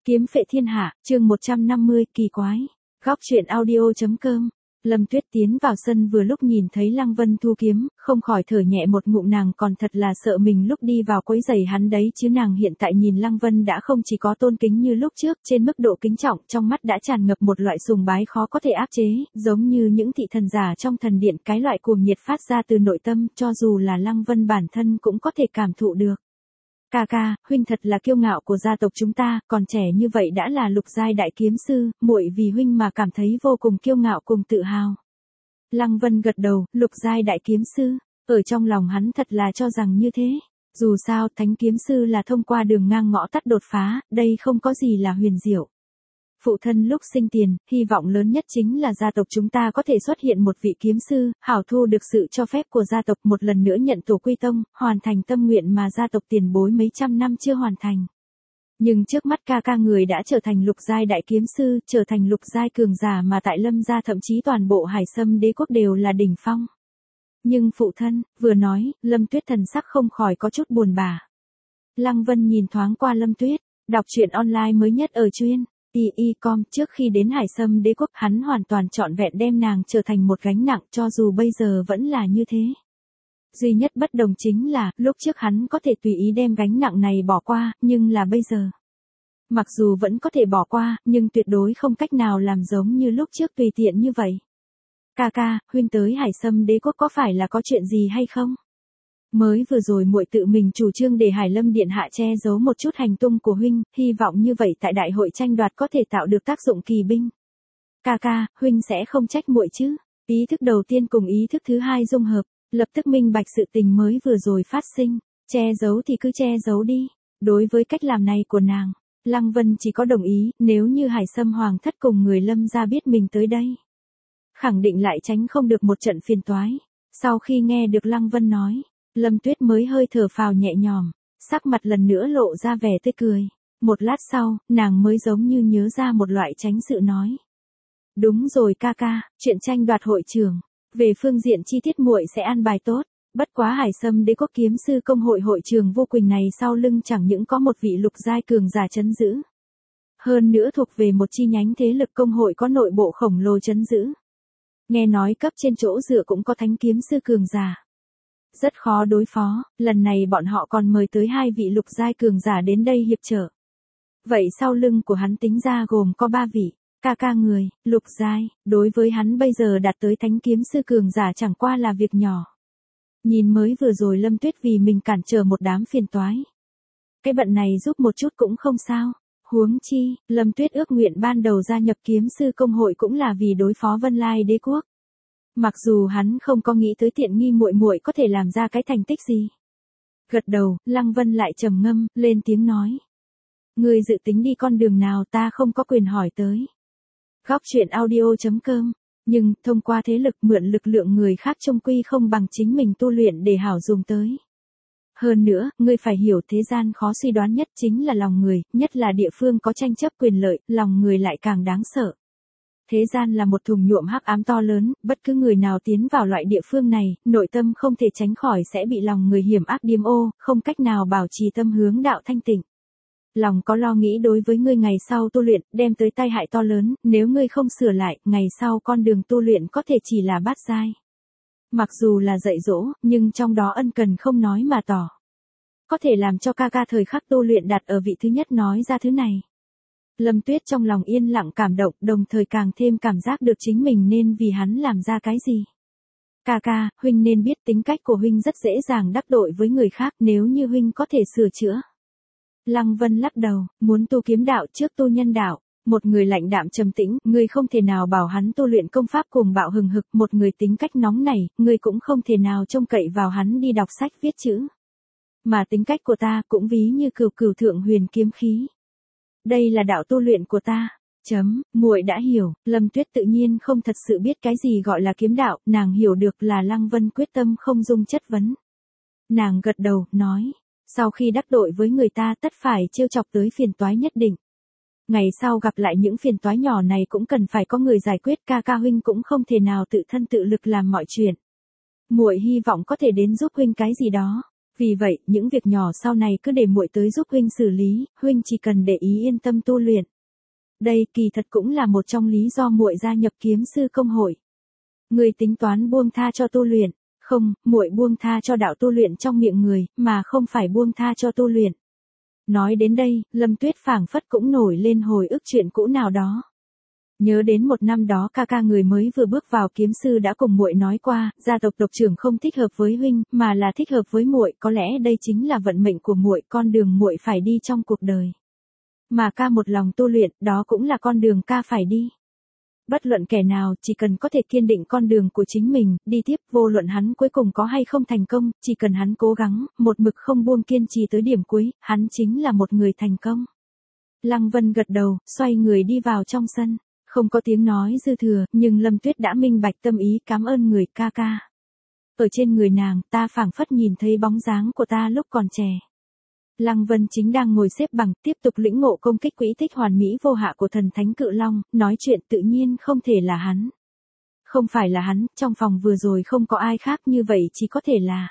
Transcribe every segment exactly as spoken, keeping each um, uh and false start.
Kiếm phệ thiên hạ, chương một trăm năm mươi, kỳ quái. Góc truyện audio.com. Lâm Tuyết tiến vào sân vừa lúc nhìn thấy Lăng Vân thu kiếm, không khỏi thở nhẹ một ngụm, nàng còn thật là sợ mình lúc đi vào quấy rầy hắn đấy chứ. Nàng hiện tại nhìn Lăng Vân đã không chỉ có tôn kính như lúc trước, trên mức độ kính trọng, trong mắt đã tràn ngập một loại sùng bái khó có thể áp chế, giống như những thị thần giả trong thần điện, cái loại cuồng nhiệt phát ra từ nội tâm, cho dù là Lăng Vân bản thân cũng có thể cảm thụ được. Ca ca, huynh thật là kiêu ngạo của gia tộc chúng ta, còn trẻ như vậy đã là lục giai đại kiếm sư, muội vì huynh mà cảm thấy vô cùng kiêu ngạo cùng tự hào. Lăng Vân gật đầu, lục giai đại kiếm sư, ở trong lòng hắn thật là cho rằng như thế. Dù sao, thánh kiếm sư là thông qua đường ngang ngõ tắt đột phá, đây không có gì là huyền diệu. Phụ thân lúc sinh tiền, hy vọng lớn nhất chính là gia tộc chúng ta có thể xuất hiện một vị kiếm sư, hảo thu được sự cho phép của gia tộc, một lần nữa nhận tổ quy tông, hoàn thành tâm nguyện mà gia tộc tiền bối mấy trăm năm chưa hoàn thành. Nhưng trước mắt ca ca người đã trở thành lục giai đại kiếm sư, trở thành lục giai cường giả mà tại Lâm gia thậm chí toàn bộ Hải Sâm đế quốc đều là đỉnh phong. Nhưng phụ thân, vừa nói, Lâm Tuyết thần sắc không khỏi có chút buồn bã. Lăng Vân nhìn thoáng qua Lâm Tuyết, đọc truyện online mới nhất ở chuyên i i com. Trước khi đến Hải Sâm đế quốc, hắn hoàn toàn trọn vẹn đem nàng trở thành một gánh nặng, cho dù bây giờ vẫn là như thế. Duy nhất bất đồng chính là, lúc trước hắn có thể tùy ý đem gánh nặng này bỏ qua, nhưng là bây giờ. Mặc dù vẫn có thể bỏ qua, nhưng tuyệt đối không cách nào làm giống như lúc trước tùy tiện như vậy. Ca ca, huynh tới Hải Sâm đế quốc có phải là có chuyện gì hay không? Mới vừa rồi muội tự mình chủ trương để Hải Lâm điện hạ che giấu một chút hành tung của huynh, hy vọng như vậy tại đại hội tranh đoạt có thể tạo được tác dụng kỳ binh. Ca ca, huynh sẽ không trách muội chứ? Ý thức đầu tiên cùng ý thức thứ hai dung hợp, lập tức minh bạch sự tình mới vừa rồi phát sinh, che giấu thì cứ che giấu đi. Đối với cách làm này của nàng, Lăng Vân chỉ có đồng ý, nếu như Hải Sâm hoàng thất cùng người Lâm gia biết mình tới đây, khẳng định lại tránh không được một trận phiền toái. Sau khi nghe được Lăng Vân nói, Lâm Tuyết mới hơi thở phào nhẹ nhõm, sắc mặt lần nữa lộ ra vẻ tươi cười. Một lát sau, nàng mới giống như nhớ ra một loại tránh sự nói. Đúng rồi ca ca, chuyện tranh đoạt hội trường, về phương diện chi tiết muội sẽ an bài tốt. Bất quá Hải Sâm đế quốc kiếm sư công hội hội trường vô quỳnh này sau lưng chẳng những có một vị lục giai cường giả trấn giữ, hơn nữa thuộc về một chi nhánh thế lực công hội có nội bộ khổng lồ trấn giữ. Nghe nói cấp trên chỗ dựa cũng có thánh kiếm sư cường giả. Rất khó đối phó, lần này bọn họ còn mời tới hai vị lục giai cường giả đến đây hiệp trợ. Vậy sau lưng của hắn tính ra gồm có ba vị, ca ca người, lục giai, đối với hắn bây giờ đạt tới thánh kiếm sư cường giả chẳng qua là việc nhỏ. Nhìn mới vừa rồi Lâm Tuyết vì mình cản trở một đám phiền toái. Cái bận này giúp một chút cũng không sao, huống chi, Lâm Tuyết ước nguyện ban đầu gia nhập kiếm sư công hội cũng là vì đối phó Vân Lai đế quốc. Mặc dù hắn không có nghĩ tới tiện nghi muội muội có thể làm ra cái thành tích gì. Gật đầu, Lăng Vân lại trầm ngâm, lên tiếng nói. Người dự tính đi con đường nào ta không có quyền hỏi tới. Góc truyện audio.com. Nhưng, thông qua thế lực mượn lực lượng người khác trông quy không bằng chính mình tu luyện để hảo dùng tới. Hơn nữa, ngươi phải hiểu thế gian khó suy đoán nhất chính là lòng người, nhất là địa phương có tranh chấp quyền lợi, lòng người lại càng đáng sợ. Thế gian là một thùng nhuộm hắc ám to lớn, bất cứ người nào tiến vào loại địa phương này, nội tâm không thể tránh khỏi sẽ bị lòng người hiểm ác điếm ô, không cách nào bảo trì tâm hướng đạo thanh tịnh. Lòng có lo nghĩ đối với ngươi ngày sau tu luyện, đem tới tai hại to lớn, nếu ngươi không sửa lại, ngày sau con đường tu luyện có thể chỉ là bát giai. Mặc dù là dạy dỗ, nhưng trong đó ân cần không nói mà tỏ. Có thể làm cho ca ca thời khắc tu luyện đặt ở vị thứ nhất nói ra thứ này. Lâm Tuyết trong lòng yên lặng cảm động, đồng thời càng thêm cảm giác được chính mình nên vì hắn làm ra cái gì. Ca ca, huynh nên biết tính cách của huynh rất dễ dàng đắc tội với người khác, nếu như huynh có thể sửa chữa. Lăng Vân lắc đầu, muốn tu kiếm đạo trước tu nhân đạo. Một người lạnh đạm trầm tĩnh, ngươi không thể nào bảo hắn tu luyện công pháp cuồng bạo hừng hực. Một người tính cách nóng nảy, ngươi cũng không thể nào trông cậy vào hắn đi đọc sách viết chữ. Mà tính cách của ta cũng ví như cửu cửu thượng huyền kiếm khí. Đây là đạo tu luyện của ta. Chấm, muội đã hiểu. Lâm Tuyết tự nhiên không thật sự biết cái gì gọi là kiếm đạo, nàng hiểu được là Lăng Vân quyết tâm không dung chất vấn. Nàng gật đầu, nói, sau khi đắc tội với người ta tất phải trêu chọc tới phiền toái nhất định. Ngày sau gặp lại những phiền toái nhỏ này cũng cần phải có người giải quyết, ca ca huynh cũng không thể nào tự thân tự lực làm mọi chuyện. Muội hy vọng có thể đến giúp huynh cái gì đó. Vì vậy, những việc nhỏ sau này cứ để muội tới giúp huynh xử lý, huynh chỉ cần để ý yên tâm tu luyện. Đây kỳ thật cũng là một trong lý do muội gia nhập kiếm sư công hội. Người tính toán buông tha cho tu luyện, không, muội buông tha cho đạo tu luyện trong miệng người, mà không phải buông tha cho tu luyện. Nói đến đây, Lâm Tuyết phảng phất cũng nổi lên hồi ức chuyện cũ nào đó. Nhớ đến một năm đó ca ca người mới vừa bước vào kiếm sư đã cùng muội nói qua, gia tộc tộc trưởng không thích hợp với huynh, mà là thích hợp với muội, có lẽ đây chính là vận mệnh của muội, con đường muội phải đi trong cuộc đời. Mà ca một lòng tu luyện, đó cũng là con đường ca phải đi. Bất luận kẻ nào, chỉ cần có thể kiên định con đường của chính mình, đi tiếp, vô luận hắn cuối cùng có hay không thành công, chỉ cần hắn cố gắng, một mực không buông kiên trì tới điểm cuối, hắn chính là một người thành công. Lăng Vân gật đầu, xoay người đi vào trong sân. Không có tiếng nói dư thừa, nhưng Lâm Tuyết đã minh bạch tâm ý, cảm ơn người ca ca. Ở trên người nàng, ta phảng phất nhìn thấy bóng dáng của ta lúc còn trẻ. Lăng Vân chính đang ngồi xếp bằng, tiếp tục lĩnh ngộ công kích quỹ tích hoàn mỹ vô hạ của thần thánh cự long, nói chuyện tự nhiên không thể là hắn. Không phải là hắn, trong phòng vừa rồi không có ai khác, như vậy chỉ có thể là.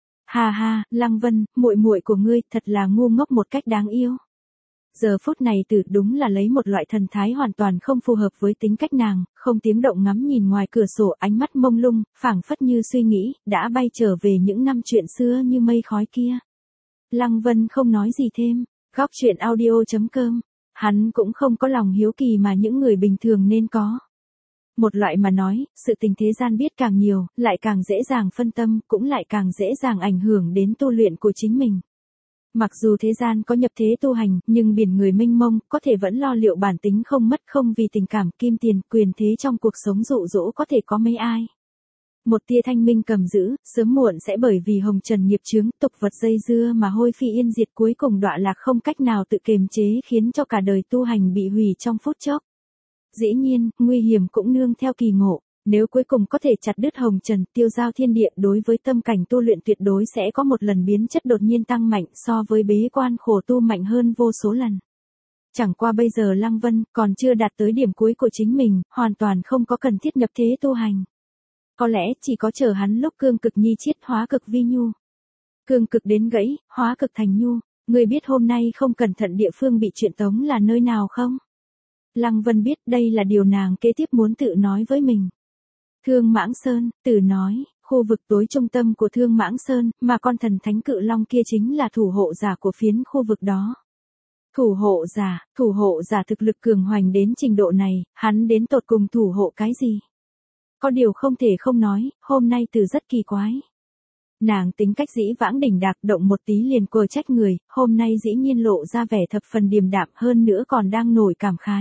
Ha ha, Lăng Vân, muội muội của ngươi thật là ngu ngốc một cách đáng yêu. Giờ phút này Tử đúng là lấy một loại thần thái hoàn toàn không phù hợp với tính cách nàng, không tiếng động ngắm nhìn ngoài cửa sổ, ánh mắt mông lung, phảng phất như suy nghĩ, đã bay trở về những năm chuyện xưa như mây khói kia. Lăng Vân không nói gì thêm, góc chuyện audio chấm com, hắn cũng không có lòng hiếu kỳ mà những người bình thường nên có. Một loại mà nói, sự tình thế gian biết càng nhiều, lại càng dễ dàng phân tâm, cũng lại càng dễ dàng ảnh hưởng đến tu luyện của chính mình. Mặc dù thế gian có nhập thế tu hành, nhưng biển người mênh mông, có thể vẫn lo liệu bản tính không mất, không vì tình cảm, kim tiền, quyền thế trong cuộc sống dụ dỗ có thể có mấy ai. Một tia thanh minh cầm giữ, sớm muộn sẽ bởi vì hồng trần nghiệp chướng, tục vật dây dưa mà hôi phi yên diệt, cuối cùng đọa lạc không cách nào tự kiềm chế, khiến cho cả đời tu hành bị hủy trong phút chốc. Dĩ nhiên, nguy hiểm cũng nương theo kỳ ngộ. Nếu cuối cùng có thể chặt đứt hồng trần, tiêu giao thiên địa, đối với tâm cảnh tu luyện tuyệt đối sẽ có một lần biến chất đột nhiên tăng mạnh, so với bế quan khổ tu mạnh hơn vô số lần. Chẳng qua bây giờ Lăng Vân còn chưa đạt tới điểm cuối của chính mình, hoàn toàn không có cần thiết nhập thế tu hành. Có lẽ chỉ có chờ hắn lúc cương cực nhi chiết hóa cực vi nhu. Cương cực đến gãy, hóa cực thành nhu. Người biết hôm nay không cẩn thận địa phương bị chuyện tống là nơi nào không? Lăng Vân biết đây là điều nàng kế tiếp muốn tự nói với mình. Thương Mãng Sơn, Tử nói, khu vực tối trung tâm của Thương Mãng Sơn, mà con thần thánh cự long kia chính là thủ hộ giả của phiến khu vực đó. Thủ hộ giả, thủ hộ giả thực lực cường hoành đến trình độ này, hắn đến tột cùng thủ hộ cái gì? Có điều không thể không nói, hôm nay Tử rất kỳ quái. Nàng tính cách dĩ vãng đỉnh đạc, động một tí liền quờ trách người, hôm nay dĩ nhiên lộ ra vẻ thập phần điềm đạm, hơn nữa còn đang nổi cảm khái.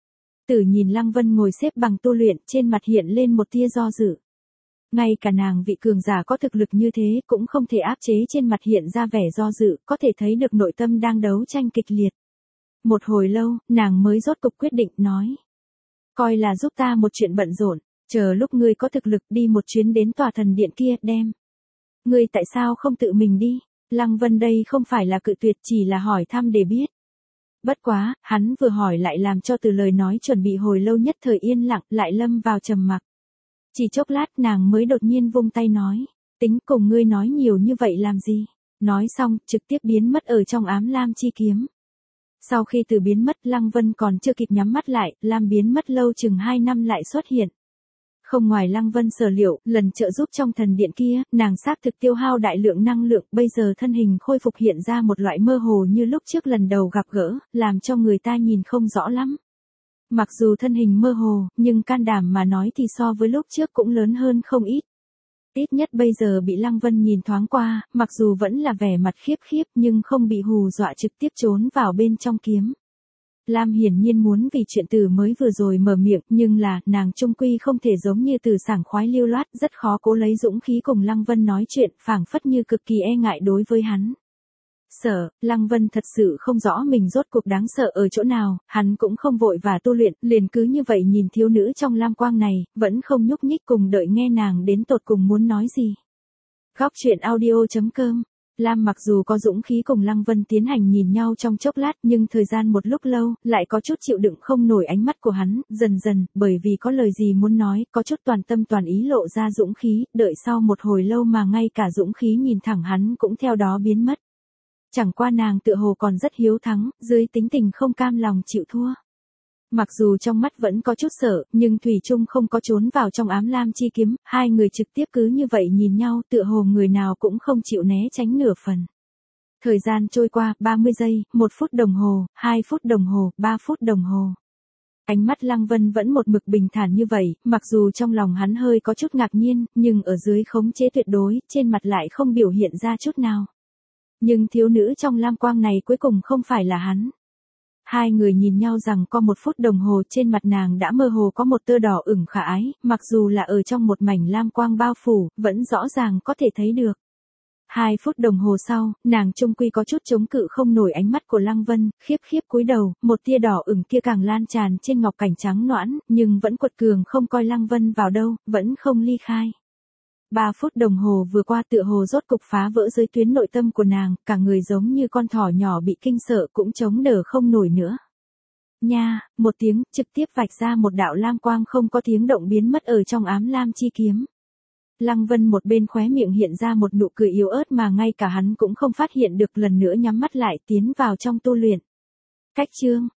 Tử nhìn Lăng Vân ngồi xếp bằng tu luyện, trên mặt hiện lên một tia do dự. Ngay cả nàng vị cường giả có thực lực như thế cũng không thể áp chế, trên mặt hiện ra vẻ do dự, có thể thấy được nội tâm đang đấu tranh kịch liệt. Một hồi lâu, nàng mới rốt cục quyết định nói. Coi là giúp ta một chuyện bận rộn, chờ lúc ngươi có thực lực đi một chuyến đến tòa thần điện kia, đem. Ngươi tại sao không tự mình đi? Lăng Vân đây không phải là cự tuyệt, chỉ là hỏi thăm để biết. Bất quá, hắn vừa hỏi lại làm cho từ lời nói chuẩn bị hồi lâu nhất thời yên lặng, lại lâm vào trầm mặc. Chỉ chốc lát nàng mới đột nhiên vung tay nói, tính cùng ngươi nói nhiều như vậy làm gì? Nói xong, trực tiếp biến mất ở trong ám lam chi kiếm. Sau khi Từ biến mất, Lăng Vân còn chưa kịp nhắm mắt lại, lam biến mất lâu chừng hai năm lại xuất hiện. Không ngoài Lăng Vân sở liệu, lần trợ giúp trong thần điện kia, nàng xác thực tiêu hao đại lượng năng lượng, bây giờ thân hình khôi phục hiện ra một loại mơ hồ như lúc trước lần đầu gặp gỡ, làm cho người ta nhìn không rõ lắm. Mặc dù thân hình mơ hồ, nhưng can đảm mà nói thì so với lúc trước cũng lớn hơn không ít. Ít nhất bây giờ bị Lăng Vân nhìn thoáng qua, mặc dù vẫn là vẻ mặt khiếp khiếp nhưng không bị hù dọa, trực tiếp trốn vào bên trong kiếm. Lam hiển nhiên muốn vì chuyện Từ mới vừa rồi mở miệng, nhưng là, nàng trung quy không thể giống như Từ sảng khoái lưu loát, rất khó cố lấy dũng khí cùng Lăng Vân nói chuyện, phảng phất như cực kỳ e ngại đối với hắn. Sợ, Lăng Vân thật sự không rõ mình rốt cuộc đáng sợ ở chỗ nào, hắn cũng không vội và tu luyện, liền cứ như vậy nhìn thiếu nữ trong lam quang này, vẫn không nhúc nhích cùng đợi nghe nàng đến tột cùng muốn nói gì. Góc chuyện audio chấm com Lam mặc dù có dũng khí cùng Lăng Vân tiến hành nhìn nhau trong chốc lát nhưng thời gian một lúc lâu, lại có chút chịu đựng không nổi ánh mắt của hắn, dần dần, bởi vì có lời gì muốn nói, có chút toàn tâm toàn ý lộ ra dũng khí, đợi sau một hồi lâu mà ngay cả dũng khí nhìn thẳng hắn cũng theo đó biến mất. Chẳng qua nàng tựa hồ còn rất hiếu thắng, dưới tính tình không cam lòng chịu thua. Mặc dù trong mắt vẫn có chút sợ, nhưng Thủy Trung không có trốn vào trong ám lam chi kiếm, hai người trực tiếp cứ như vậy nhìn nhau tựa hồ người nào cũng không chịu né tránh nửa phần. Thời gian trôi qua, ba mươi giây, một phút đồng hồ, hai phút đồng hồ, ba phút đồng hồ. Ánh mắt Lăng Vân vẫn một mực bình thản như vậy, mặc dù trong lòng hắn hơi có chút ngạc nhiên, nhưng ở dưới khống chế tuyệt đối, trên mặt lại không biểu hiện ra chút nào. Nhưng thiếu nữ trong lam quang này cuối cùng không phải là hắn. Hai người nhìn nhau rằng có một phút đồng hồ trên mặt nàng đã mơ hồ có một tơ đỏ ửng khả ái, mặc dù là ở trong một mảnh lam quang bao phủ, vẫn rõ ràng có thể thấy được. Hai phút đồng hồ sau, nàng trung quy có chút chống cự không nổi ánh mắt của Lăng Vân, khiếp khiếp cúi đầu, một tia đỏ ửng kia càng lan tràn trên ngọc cảnh trắng nõn, nhưng vẫn quật cường không coi Lăng Vân vào đâu, vẫn không ly khai. Ba phút đồng hồ vừa qua tựa hồ rốt cục phá vỡ giới tuyến nội tâm của nàng, cả người giống như con thỏ nhỏ bị kinh sợ cũng chống đỡ không nổi nữa. Nha, một tiếng, trực tiếp vạch ra một đạo lam quang không có tiếng động biến mất ở trong ám lam chi kiếm. Lăng Vân một bên khóe miệng hiện ra một nụ cười yếu ớt mà ngay cả hắn cũng không phát hiện được, lần nữa nhắm mắt lại tiến vào trong tu luyện. Cách chương